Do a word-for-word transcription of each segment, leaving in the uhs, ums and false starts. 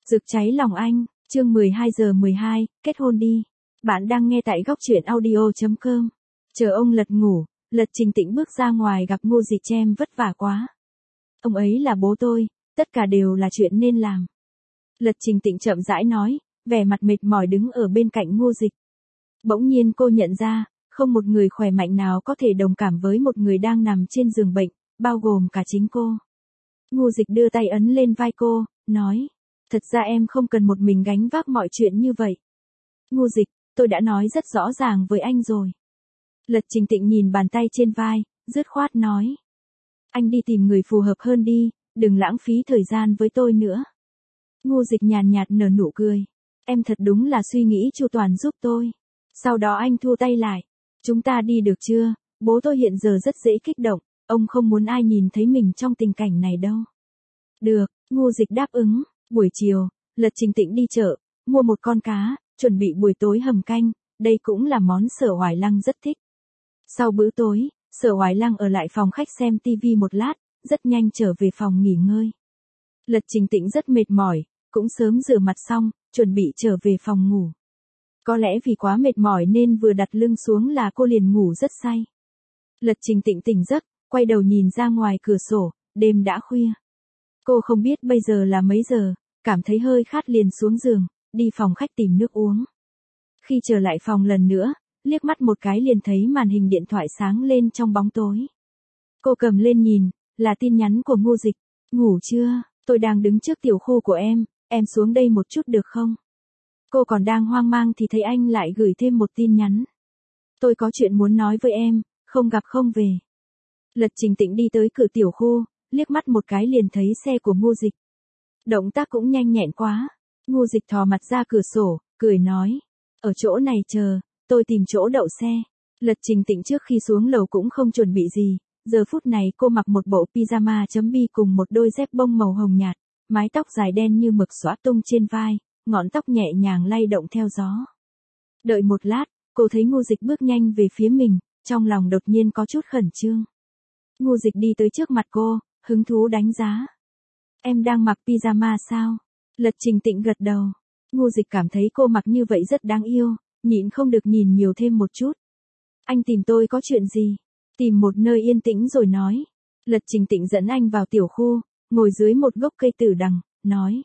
Rực cháy lòng anh, chương mười hai giờ mười hai, kết hôn đi. Bạn đang nghe tại góc truyện audio chấm com. Chờ ông Lật ngủ, Lật Trình Tĩnh bước ra ngoài gặp Ngô Dịch Chem vất vả quá. Ông ấy là bố tôi, tất cả đều là chuyện nên làm. Lật Trình Tĩnh chậm rãi nói, vẻ mặt mệt mỏi đứng ở bên cạnh Ngô Dịch. Bỗng nhiên cô nhận ra, không một người khỏe mạnh nào có thể đồng cảm với một người đang nằm trên giường bệnh, bao gồm cả chính cô. Ngô Dịch đưa tay ấn lên vai cô, nói, thật ra em không cần một mình gánh vác mọi chuyện như vậy. Ngô Dịch, tôi đã nói rất rõ ràng với anh rồi. Lật Trình Tĩnh nhìn bàn tay trên vai, dứt khoát nói. Anh đi tìm người phù hợp hơn đi, đừng lãng phí thời gian với tôi nữa. Ngô Dịch nhàn nhạt nở nụ cười. Em thật đúng là suy nghĩ chu toàn giúp tôi. Sau đó anh thu tay lại. Chúng ta đi được chưa? Bố tôi hiện giờ rất dễ kích động, ông không muốn ai nhìn thấy mình trong tình cảnh này đâu. Được, Ngô Dịch đáp ứng. Buổi chiều, Lật Trình Tĩnh đi chợ, mua một con cá, chuẩn bị buổi tối hầm canh, đây cũng là món Sở Hoài Lăng rất thích. Sau bữa tối, Sở Hoài Lăng ở lại phòng khách xem tivi một lát, rất nhanh trở về phòng nghỉ ngơi. Lật Trình Tĩnh rất mệt mỏi, cũng sớm rửa mặt xong, chuẩn bị trở về phòng ngủ. Có lẽ vì quá mệt mỏi nên vừa đặt lưng xuống là cô liền ngủ rất say. Lật Trình Tĩnh tỉnh giấc, quay đầu nhìn ra ngoài cửa sổ, đêm đã khuya. Cô không biết bây giờ là mấy giờ, cảm thấy hơi khát liền xuống giường, đi phòng khách tìm nước uống. Khi trở lại phòng lần nữa, liếc mắt một cái liền thấy màn hình điện thoại sáng lên trong bóng tối. Cô cầm lên nhìn, là tin nhắn của Ngô Dịch. Ngủ chưa? Tôi đang đứng trước tiểu khu của em, em xuống đây một chút được không? Cô còn đang hoang mang thì thấy anh lại gửi thêm một tin nhắn. Tôi có chuyện muốn nói với em, không gặp không về. Lật Trình Tĩnh đi tới cửa tiểu khu, liếc mắt một cái liền thấy xe của Ngô Dịch. Động tác cũng nhanh nhẹn quá. Ngô Dịch thò mặt ra cửa sổ, cười nói. Ở chỗ này chờ, tôi tìm chỗ đậu xe. Lật Trình Tĩnh trước khi xuống lầu cũng không chuẩn bị gì. Giờ phút này cô mặc một bộ pyjama chấm bi cùng một đôi dép bông màu hồng nhạt, mái tóc dài đen như mực xõa tung trên vai, ngọn tóc nhẹ nhàng lay động theo gió. Đợi một lát, cô thấy Ngô Dịch bước nhanh về phía mình, trong lòng đột nhiên có chút khẩn trương. Ngô Dịch đi tới trước mặt cô, hứng thú đánh giá. Em đang mặc pyjama sao? Lật Trình Tĩnh gật đầu. Ngô Dịch cảm thấy cô mặc như vậy rất đáng yêu, nhịn không được nhìn nhiều thêm một chút. Anh tìm tôi có chuyện gì? Tìm một nơi yên tĩnh rồi nói. Lật Trình Tĩnh dẫn anh vào tiểu khu, ngồi dưới một gốc cây tử đằng, nói.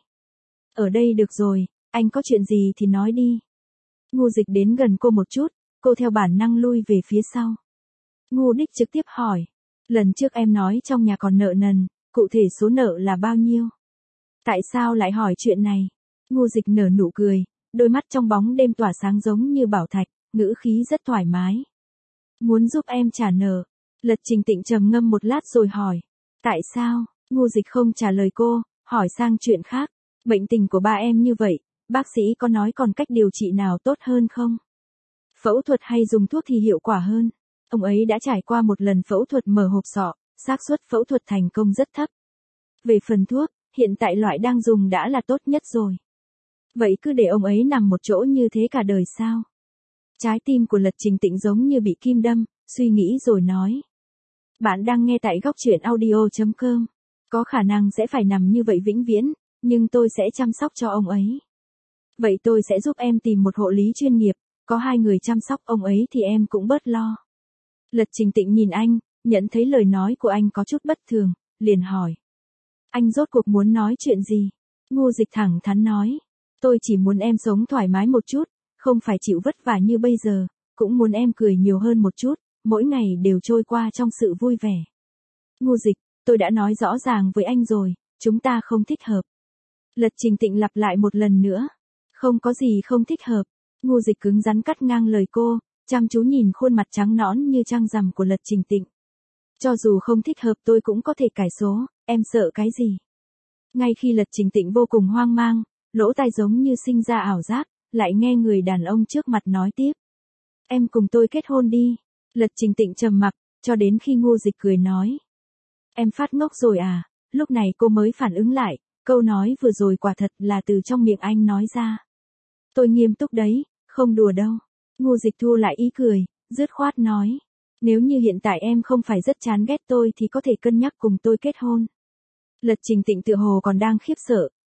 Ở đây được rồi, anh có chuyện gì thì nói đi. Ngô Dịch đến gần cô một chút, cô theo bản năng lui về phía sau. Ngô Đích trực tiếp hỏi. Lần trước em nói trong nhà còn nợ nần, cụ thể số nợ là bao nhiêu? Tại sao lại hỏi chuyện này? Ngô Dịch nở nụ cười, đôi mắt trong bóng đêm tỏa sáng giống như bảo thạch, ngữ khí rất thoải mái. Muốn giúp em trả nợ. Lật Trình Tĩnh trầm ngâm một lát rồi hỏi. Tại sao? Ngô Dịch không trả lời cô, hỏi sang chuyện khác. Bệnh tình của ba em như vậy, bác sĩ có nói còn cách điều trị nào tốt hơn không? Phẫu thuật hay dùng thuốc thì hiệu quả hơn. Ông ấy đã trải qua một lần phẫu thuật mở hộp sọ, xác suất phẫu thuật thành công rất thấp. Về phần thuốc, hiện tại loại đang dùng đã là tốt nhất rồi. Vậy cứ để ông ấy nằm một chỗ như thế cả đời sao? Trái tim của Lật Trình Tĩnh giống như bị kim đâm, suy nghĩ rồi nói. Bạn đang nghe tại góc truyện audio chấm com. Có khả năng sẽ phải nằm như vậy vĩnh viễn, nhưng tôi sẽ chăm sóc cho ông ấy. Vậy tôi sẽ giúp em tìm một hộ lý chuyên nghiệp, có hai người chăm sóc ông ấy thì em cũng bớt lo. Lật Trình Tĩnh nhìn anh, nhận thấy lời nói của anh có chút bất thường, liền hỏi. Anh rốt cuộc muốn nói chuyện gì? Ngô Dịch thẳng thắn nói. Tôi chỉ muốn em sống thoải mái một chút, không phải chịu vất vả như bây giờ, cũng muốn em cười nhiều hơn một chút, mỗi ngày đều trôi qua trong sự vui vẻ. Ngô Dịch, tôi đã nói rõ ràng với anh rồi, chúng ta không thích hợp. Lật Trình Tĩnh lặp lại một lần nữa. Không có gì không thích hợp. Ngô Dịch cứng rắn cắt ngang lời cô, chăm chú nhìn khuôn mặt trắng nõn như trăng rằm của Lật Trình Tĩnh. Cho dù không thích hợp tôi cũng có thể cải số, em sợ cái gì? Ngay khi Lật Trình Tĩnh vô cùng hoang mang, lỗ tai giống như sinh ra ảo giác, lại nghe người đàn ông trước mặt nói tiếp. Em cùng tôi kết hôn đi. Lật Trình Tĩnh trầm mặc, cho đến khi Ngô Dịch cười nói. Em phát ngốc rồi à? Lúc này cô mới phản ứng lại, câu nói vừa rồi quả thật là từ trong miệng anh nói ra. Tôi nghiêm túc đấy, không đùa đâu. Ngô Dịch thu lại ý cười, dứt khoát nói. Nếu như hiện tại em không phải rất chán ghét tôi thì có thể cân nhắc cùng tôi kết hôn. Lật Trình Tĩnh tựa hồ còn đang khiếp sợ,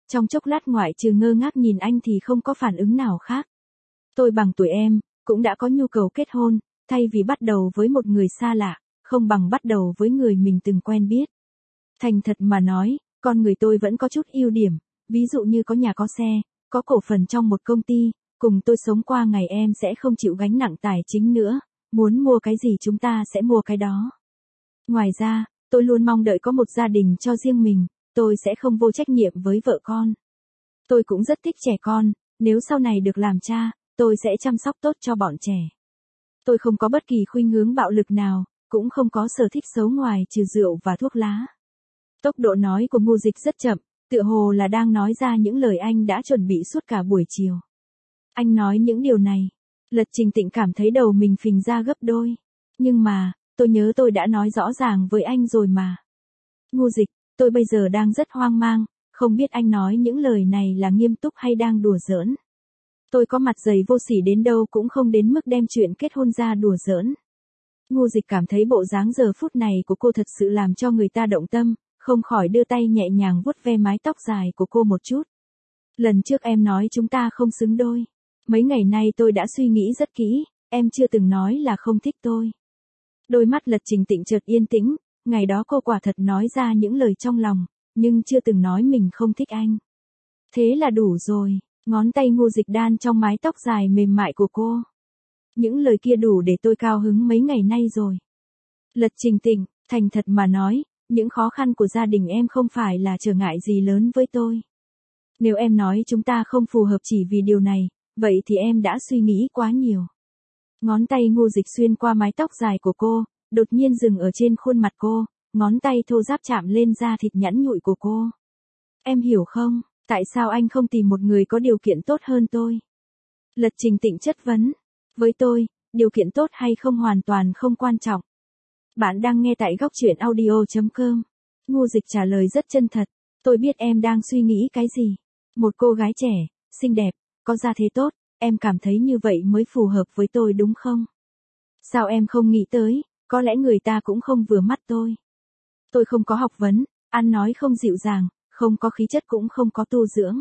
Trong chốc lát ngoại trừ ngơ ngác nhìn anh thì không có phản ứng nào khác. Tôi bằng tuổi em, cũng đã có nhu cầu kết hôn, thay vì bắt đầu với một người xa lạ, không bằng bắt đầu với người mình từng quen biết. Thành thật mà nói, con người tôi vẫn có chút ưu điểm, ví dụ như có nhà có xe, có cổ phần trong một công ty, cùng tôi sống qua ngày em sẽ không chịu gánh nặng tài chính nữa, muốn mua cái gì chúng ta sẽ mua cái đó. Ngoài ra, tôi luôn mong đợi có một gia đình cho riêng mình, tôi sẽ không vô trách nhiệm với vợ con. Tôi cũng rất thích trẻ con, nếu sau này được làm cha, tôi sẽ chăm sóc tốt cho bọn trẻ. Tôi không có bất kỳ khuynh hướng bạo lực nào, cũng không có sở thích xấu ngoài trừ rượu và thuốc lá. Tốc độ nói của Ngô Dịch rất chậm, tựa hồ là đang nói ra những lời anh đã chuẩn bị suốt cả buổi chiều. Anh nói những điều này, Lật Trình Tịnh cảm thấy đầu mình phình ra gấp đôi. Nhưng mà, tôi nhớ tôi đã nói rõ ràng với anh rồi mà. Ngô Dịch, tôi bây giờ đang rất hoang mang, không biết anh nói những lời này là nghiêm túc hay đang đùa giỡn. Tôi có mặt dày vô sỉ đến đâu cũng không đến mức đem chuyện kết hôn ra đùa giỡn. Ngô Dịch cảm thấy bộ dáng giờ phút này của cô thật sự làm cho người ta động tâm, không khỏi đưa tay nhẹ nhàng vuốt ve mái tóc dài của cô một chút. Lần trước em nói chúng ta không xứng đôi. Mấy ngày nay tôi đã suy nghĩ rất kỹ, em chưa từng nói là không thích tôi. Đôi mắt Lật Trình Tịnh chợt yên tĩnh, ngày đó cô quả thật nói ra những lời trong lòng, nhưng chưa từng nói mình không thích anh. Thế là đủ rồi, ngón tay Ngô Dịch đan trong mái tóc dài mềm mại của cô. Những lời kia đủ để tôi cao hứng mấy ngày nay rồi. Lật Trình Tịnh, thành thật mà nói, những khó khăn của gia đình em không phải là trở ngại gì lớn với tôi. Nếu em nói chúng ta không phù hợp chỉ vì điều này, vậy thì em đã suy nghĩ quá nhiều. Ngón tay Ngô Dịch xuyên qua mái tóc dài của cô, đột nhiên dừng ở trên khuôn mặt cô, ngón tay thô ráp chạm lên da thịt nhẵn nhụi của cô. Em hiểu không, tại sao anh không tìm một người có điều kiện tốt hơn tôi? Lật Trình Tịnh chất vấn. Với tôi, điều kiện tốt hay không hoàn toàn không quan trọng. Bạn đang nghe tại góc truyện audio chấm com. Ngô Dịch trả lời rất chân thật. Tôi biết em đang suy nghĩ cái gì. Một cô gái trẻ, xinh đẹp, có gia thế tốt, em cảm thấy như vậy mới phù hợp với tôi đúng không? Sao em không nghĩ tới, có lẽ người ta cũng không vừa mắt tôi. Tôi không có học vấn, ăn nói không dịu dàng, không có khí chất cũng không có tu dưỡng.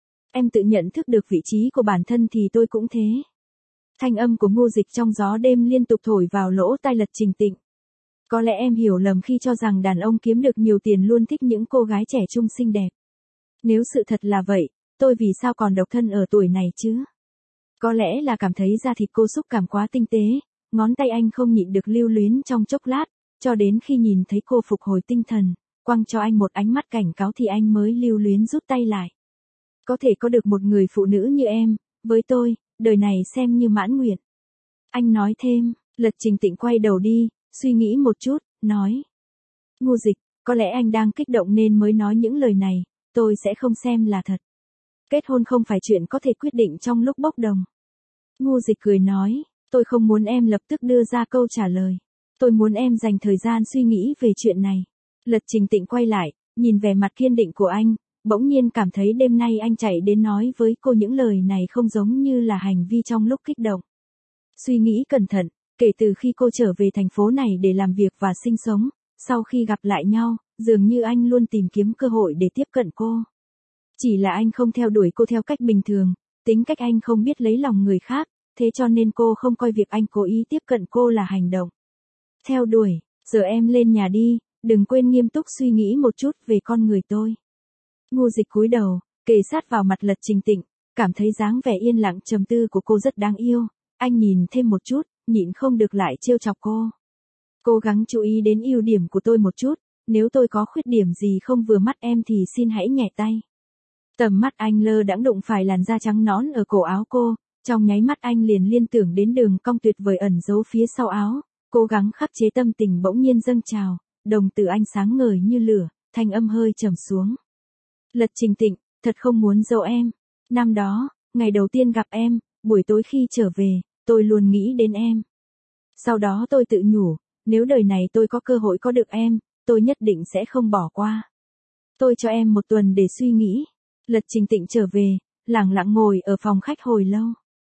Em tự nhận thức được vị trí của bản thân thì tôi cũng thế. Thanh âm của Ngô Dịch trong gió đêm liên tục thổi vào lỗ tai Lật Trình Tịnh. Có lẽ em hiểu lầm khi cho rằng đàn ông kiếm được nhiều tiền luôn thích những cô gái trẻ trung xinh đẹp. Nếu sự thật là vậy, tôi vì sao còn độc thân ở tuổi này chứ? Có lẽ là cảm thấy da thịt cô xúc cảm quá tinh tế, ngón tay anh không nhịn được lưu luyến trong chốc lát, cho đến khi nhìn thấy cô phục hồi tinh thần, quăng cho anh một ánh mắt cảnh cáo thì anh mới lưu luyến rút tay lại. Có thể có được một người phụ nữ như em, với tôi, đời này xem như mãn nguyện. Anh nói thêm, Lật Trình Tịnh quay đầu đi, suy nghĩ một chút, nói. Ngô Dịch, có lẽ anh đang kích động nên mới nói những lời này, tôi sẽ không xem là thật. Kết hôn không phải chuyện có thể quyết định trong lúc bốc đồng. Ngô Dịch cười nói, tôi không muốn em lập tức đưa ra câu trả lời. Tôi muốn em dành thời gian suy nghĩ về chuyện này. Lật Trình Tịnh quay lại, nhìn vẻ mặt kiên định của anh, bỗng nhiên cảm thấy đêm nay anh chạy đến nói với cô những lời này không giống như là hành vi trong lúc kích động. Suy nghĩ cẩn thận, kể từ khi cô trở về thành phố này để làm việc và sinh sống, sau khi gặp lại nhau, dường như anh luôn tìm kiếm cơ hội để tiếp cận cô. Chỉ là anh không theo đuổi cô theo cách bình thường, tính cách anh không biết lấy lòng người khác, thế cho nên cô không coi việc anh cố ý tiếp cận cô là hành động. Theo đuổi, giờ em lên nhà đi, đừng quên nghiêm túc suy nghĩ một chút về con người tôi. Ngô Dịch cúi đầu, kề sát vào mặt Lật Trình Tịnh, cảm thấy dáng vẻ yên lặng trầm tư của cô rất đáng yêu, anh nhìn thêm một chút, nhịn không được lại trêu chọc cô. Cố gắng chú ý đến ưu điểm của tôi một chút, nếu tôi có khuyết điểm gì không vừa mắt em thì xin hãy nhẹ tay. Tầm mắt anh lơ đãng đụng phải làn da trắng nõn ở cổ áo cô, trong nháy mắt anh liền liên tưởng đến đường cong tuyệt vời ẩn giấu phía sau áo, cố gắng khắc chế tâm tình bỗng nhiên dâng trào, đồng tử anh sáng ngời như lửa, thanh âm hơi trầm xuống. Lật Trình Tịnh, thật không muốn giấu em. Năm đó, ngày đầu tiên gặp em, buổi tối khi trở về, tôi luôn nghĩ đến em. Sau đó tôi tự nhủ, nếu đời này tôi có cơ hội có được em, tôi nhất định sẽ không bỏ qua. Tôi cho em một tuần để suy nghĩ. Lật Trình Tịnh trở về, lặng lặng ngồi ở phòng khách hồi lâu.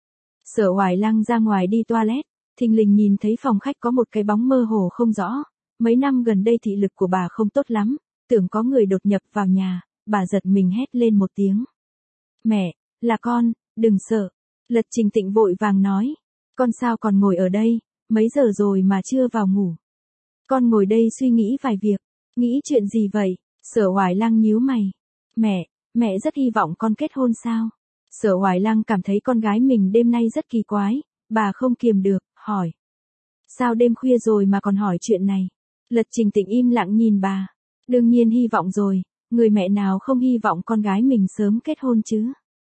Sở Hoài Lăng ra ngoài đi toilet, thình lình nhìn thấy phòng khách có một cái bóng mơ hồ không rõ. Mấy năm gần đây thị lực của bà không tốt lắm, tưởng có người đột nhập vào nhà, bà giật mình hét lên một tiếng. Mẹ, là con, đừng sợ. Lật Trình Tịnh vội vàng nói. Con sao còn ngồi ở đây, mấy giờ rồi mà chưa vào ngủ. Con ngồi đây suy nghĩ vài việc. Nghĩ chuyện gì vậy? Sở Hoài Lăng nhíu mày. Mẹ, mẹ rất hy vọng con kết hôn sao? Sở Hoài Lăng cảm thấy con gái mình đêm nay rất kỳ quái, bà không kiềm được, hỏi. Sao đêm khuya rồi mà còn hỏi chuyện này? Lật Trình Tịnh im lặng nhìn bà. Đương nhiên hy vọng rồi, người mẹ nào không hy vọng con gái mình sớm kết hôn chứ?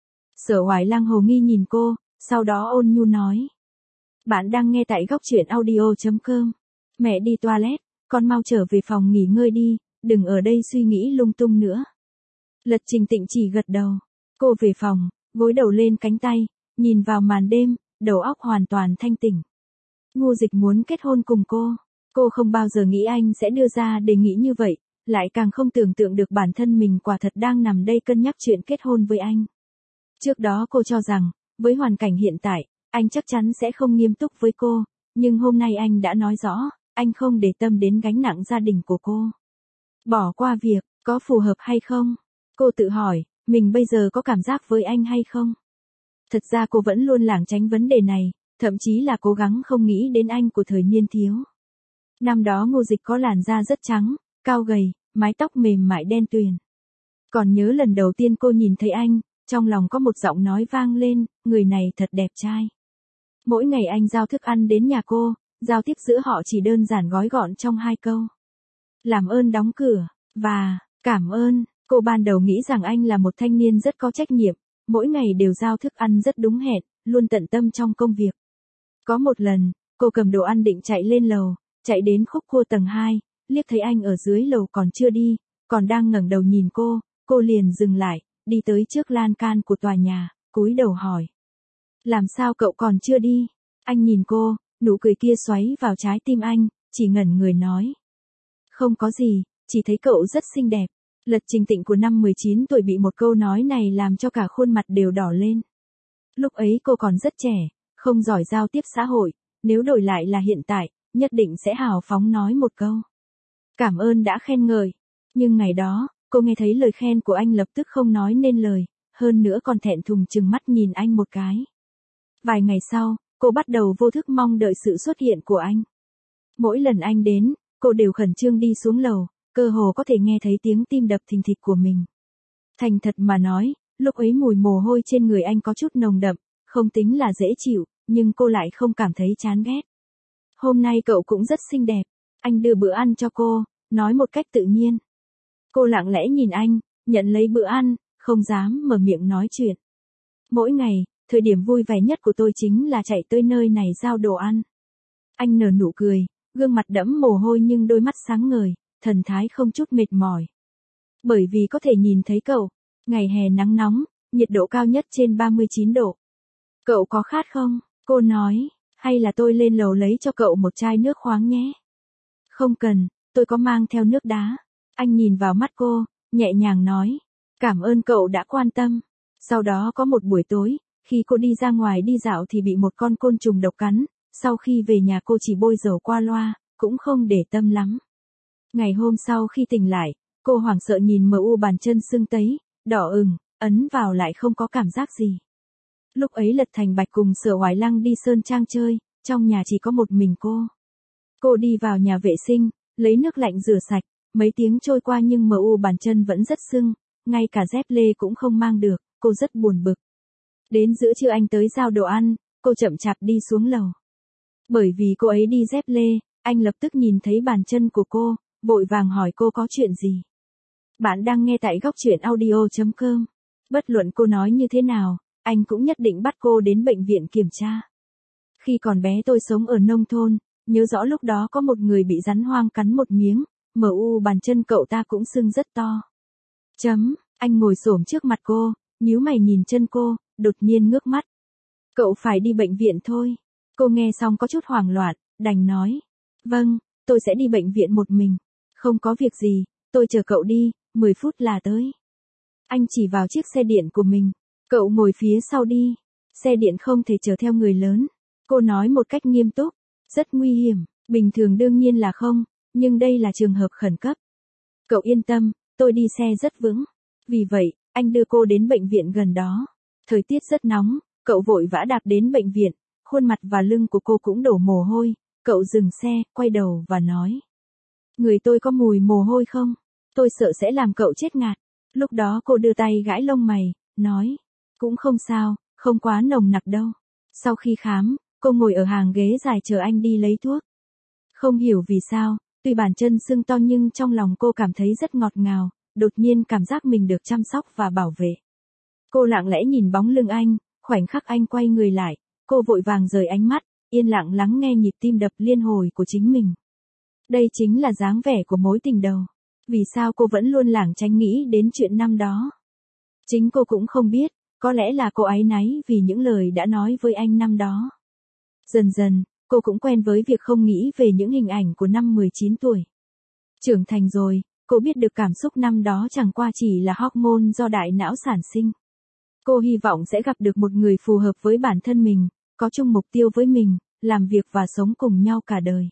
Sở Hoài Lăng hồ nghi nhìn cô, sau đó ôn nhu nói. Bạn đang nghe tại góc truyện audio chấm com. Mẹ đi toilet, con mau trở về phòng nghỉ ngơi đi, đừng ở đây suy nghĩ lung tung nữa. Lật Trình Tịnh chỉ gật đầu. Cô về phòng, gối đầu lên cánh tay, nhìn vào màn đêm, đầu óc hoàn toàn thanh tỉnh. Ngô Dịch muốn kết hôn cùng cô. Cô không bao giờ nghĩ anh sẽ đưa ra đề nghị như vậy, lại càng không tưởng tượng được bản thân mình quả thật đang nằm đây cân nhắc chuyện kết hôn với anh. Trước đó cô cho rằng, với hoàn cảnh hiện tại, anh chắc chắn sẽ không nghiêm túc với cô, nhưng hôm nay anh đã nói rõ, anh không để tâm đến gánh nặng gia đình của cô. Bỏ qua việc, có phù hợp hay không? Cô tự hỏi, mình bây giờ có cảm giác với anh hay không? Thật ra cô vẫn luôn lảng tránh vấn đề này, thậm chí là cố gắng không nghĩ đến anh của thời niên thiếu. Năm đó Ngô Dịch có làn da rất trắng, cao gầy, mái tóc mềm mại đen tuyền. Còn nhớ lần đầu tiên cô nhìn thấy anh, trong lòng có một giọng nói vang lên, người này thật đẹp trai. Mỗi ngày anh giao thức ăn đến nhà cô, giao tiếp giữa họ chỉ đơn giản gói gọn trong hai câu. Làm ơn đóng cửa, và, cảm ơn. Cô ban đầu nghĩ rằng anh là một thanh niên rất có trách nhiệm, mỗi ngày đều giao thức ăn rất đúng hẹn, luôn tận tâm trong công việc. Có một lần, cô cầm đồ ăn định chạy lên lầu, chạy đến khúc cua tầng hai, liếc thấy anh ở dưới lầu còn chưa đi, còn đang ngẩng đầu nhìn cô, cô liền dừng lại, đi tới trước lan can của tòa nhà, cúi đầu hỏi. Làm sao cậu còn chưa đi? Anh nhìn cô, nụ cười kia xoáy vào trái tim anh, chỉ ngẩn người nói. Không có gì, chỉ thấy cậu rất xinh đẹp. Lật Trình Tịnh của năm mười chín tuổi bị một câu nói này làm cho cả khuôn mặt đều đỏ lên. Lúc ấy cô còn rất trẻ, không giỏi giao tiếp xã hội, nếu đổi lại là hiện tại, nhất định sẽ hào phóng nói một câu. Cảm ơn đã khen ngợi. Nhưng ngày đó, cô nghe thấy lời khen của anh lập tức không nói nên lời, hơn nữa còn thẹn thùng trừng mắt nhìn anh một cái. Vài ngày sau, cô bắt đầu vô thức mong đợi sự xuất hiện của anh. Mỗi lần anh đến, cô đều khẩn trương đi xuống lầu, cơ hồ có thể nghe thấy tiếng tim đập thình thịch của mình. Thành thật mà nói, lúc ấy mùi mồ hôi trên người anh có chút nồng đậm, không tính là dễ chịu, nhưng cô lại không cảm thấy chán ghét. Hôm nay cậu cũng rất xinh đẹp, anh đưa bữa ăn cho cô, nói một cách tự nhiên. Cô lặng lẽ nhìn anh, nhận lấy bữa ăn, không dám mở miệng nói chuyện. Mỗi ngày, thời điểm vui vẻ nhất của tôi chính là chạy tới nơi này giao đồ ăn. Anh nở nụ cười, gương mặt đẫm mồ hôi nhưng đôi mắt sáng ngời, thần thái không chút mệt mỏi. Bởi vì có thể nhìn thấy cậu, ngày hè nắng nóng, nhiệt độ cao nhất trên ba mươi chín độ. Cậu có khát không? Cô nói, hay là tôi lên lầu lấy cho cậu một chai nước khoáng nhé? Không cần, tôi có mang theo nước đá. Anh nhìn vào mắt cô, nhẹ nhàng nói, cảm ơn cậu đã quan tâm. Sau đó có một buổi tối, khi cô đi ra ngoài đi dạo thì bị một con côn trùng độc cắn, sau khi về nhà cô chỉ bôi dầu qua loa, cũng không để tâm lắm. Ngày hôm sau khi tỉnh lại, cô hoảng sợ nhìn mờ u bàn chân sưng tấy, đỏ ửng, ấn vào lại không có cảm giác gì. Lúc ấy Lật Thành Bạch cùng Sở Hoài Lăng đi Sơn Trang chơi, trong nhà chỉ có một mình cô. Cô đi vào nhà vệ sinh, lấy nước lạnh rửa sạch, mấy tiếng trôi qua nhưng mờ u bàn chân vẫn rất sưng, ngay cả dép lê cũng không mang được, cô rất buồn bực. Đến giữa trưa anh tới giao đồ ăn, cô chậm chạp đi xuống lầu. Bởi vì cô ấy đi dép lê, anh lập tức nhìn thấy bàn chân của cô, vội vàng hỏi cô có chuyện gì. Bạn đang nghe tại góc truyện audio chấm com. Bất luận cô nói như thế nào, anh cũng nhất định bắt cô đến bệnh viện kiểm tra. Khi còn bé tôi sống ở nông thôn, nhớ rõ lúc đó có một người bị rắn hoang cắn một miếng, mờ u bàn chân cậu ta cũng sưng rất to. Chấm, anh ngồi xổm trước mặt cô, nhíu mày nhìn chân cô, đột nhiên ngước mắt. Cậu phải đi bệnh viện thôi. Cô nghe xong có chút hoảng loạn, đành nói. Vâng, tôi sẽ đi bệnh viện một mình. Không có việc gì, tôi chờ cậu đi, mười phút là tới. Anh chỉ vào chiếc xe điện của mình. Cậu ngồi phía sau đi. Xe điện không thể chở theo người lớn. Cô nói một cách nghiêm túc. Rất nguy hiểm, bình thường đương nhiên là không, nhưng đây là trường hợp khẩn cấp. Cậu yên tâm, tôi đi xe rất vững. Vì vậy, anh đưa cô đến bệnh viện gần đó. Thời tiết rất nóng, cậu vội vã đạp đến bệnh viện, khuôn mặt và lưng của cô cũng đổ mồ hôi, cậu dừng xe, quay đầu và nói. Người tôi có mùi mồ hôi không? Tôi sợ sẽ làm cậu chết ngạt. Lúc đó cô đưa tay gãi lông mày, nói. Cũng không sao, không quá nồng nặc đâu. Sau khi khám, cô ngồi ở hàng ghế dài chờ anh đi lấy thuốc. Không hiểu vì sao, tuy bàn chân sưng to nhưng trong lòng cô cảm thấy rất ngọt ngào, đột nhiên cảm giác mình được chăm sóc và bảo vệ. Cô lặng lẽ nhìn bóng lưng anh, khoảnh khắc anh quay người lại, cô vội vàng rời ánh mắt, yên lặng lắng nghe nhịp tim đập liên hồi của chính mình. Đây chính là dáng vẻ của mối tình đầu. Vì sao cô vẫn luôn lảng tránh nghĩ đến chuyện năm đó? Chính cô cũng không biết, có lẽ là cô áy náy vì những lời đã nói với anh năm đó. Dần dần, cô cũng quen với việc không nghĩ về những hình ảnh của năm mười chín tuổi. Trưởng thành rồi, cô biết được cảm xúc năm đó chẳng qua chỉ là hormone do đại não sản sinh. Cô hy vọng sẽ gặp được một người phù hợp với bản thân mình, có chung mục tiêu với mình, làm việc và sống cùng nhau cả đời.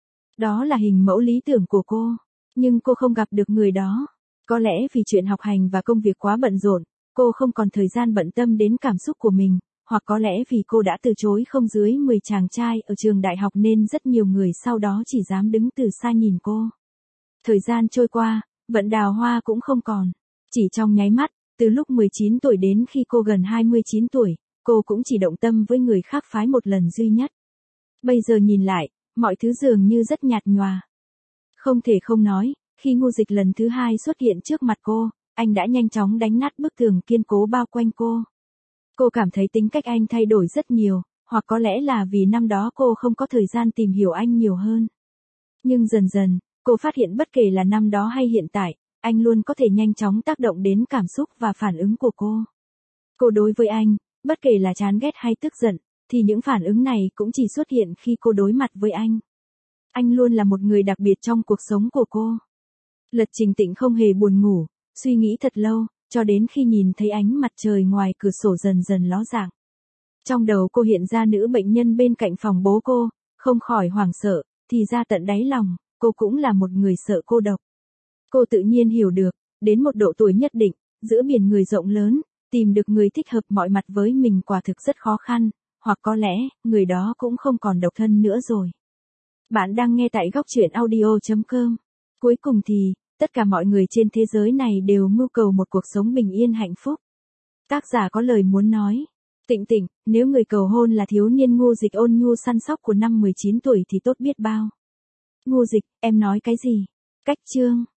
Đó là hình mẫu lý tưởng của cô. Nhưng cô không gặp được người đó. Có lẽ vì chuyện học hành và công việc quá bận rộn, cô không còn thời gian bận tâm đến cảm xúc của mình, hoặc có lẽ vì cô đã từ chối không dưới mười chàng trai ở trường đại học nên rất nhiều người sau đó chỉ dám đứng từ xa nhìn cô. Thời gian trôi qua, vận đào hoa cũng không còn. Chỉ trong nháy mắt, từ lúc mười chín tuổi đến khi cô gần hai mươi chín tuổi, cô cũng chỉ động tâm với người khác phái một lần duy nhất. Bây giờ nhìn lại, mọi thứ dường như rất nhạt nhòa. Không thể không nói, khi Ngô Dịch lần thứ hai xuất hiện trước mặt cô, anh đã nhanh chóng đánh nát bức tường kiên cố bao quanh cô. Cô cảm thấy tính cách anh thay đổi rất nhiều, hoặc có lẽ là vì năm đó cô không có thời gian tìm hiểu anh nhiều hơn. Nhưng dần dần, cô phát hiện bất kể là năm đó hay hiện tại, anh luôn có thể nhanh chóng tác động đến cảm xúc và phản ứng của cô. Cô đối với anh, bất kể là chán ghét hay tức giận, thì những phản ứng này cũng chỉ xuất hiện khi cô đối mặt với anh. Anh luôn là một người đặc biệt trong cuộc sống của cô. Lật Trình Tĩnh không hề buồn ngủ, suy nghĩ thật lâu, cho đến khi nhìn thấy ánh mặt trời ngoài cửa sổ dần dần ló dạng. Trong đầu cô hiện ra nữ bệnh nhân bên cạnh phòng bố cô, không khỏi hoảng sợ, thì ra tận đáy lòng, cô cũng là một người sợ cô độc. Cô tự nhiên hiểu được, đến một độ tuổi nhất định, giữa biển người rộng lớn, tìm được người thích hợp mọi mặt với mình quả thực rất khó khăn, hoặc có lẽ, người đó cũng không còn độc thân nữa rồi. Bạn đang nghe tại góc truyện audio chấm com. Cuối cùng thì, tất cả mọi người trên thế giới này đều mưu cầu một cuộc sống bình yên hạnh phúc. Tác giả có lời muốn nói. Tịnh Tịnh, nếu người cầu hôn là thiếu niên Ngô Dịch ôn nhu săn sóc của năm mười chín tuổi thì tốt biết bao. Ngô Dịch, em nói cái gì? Cách chương.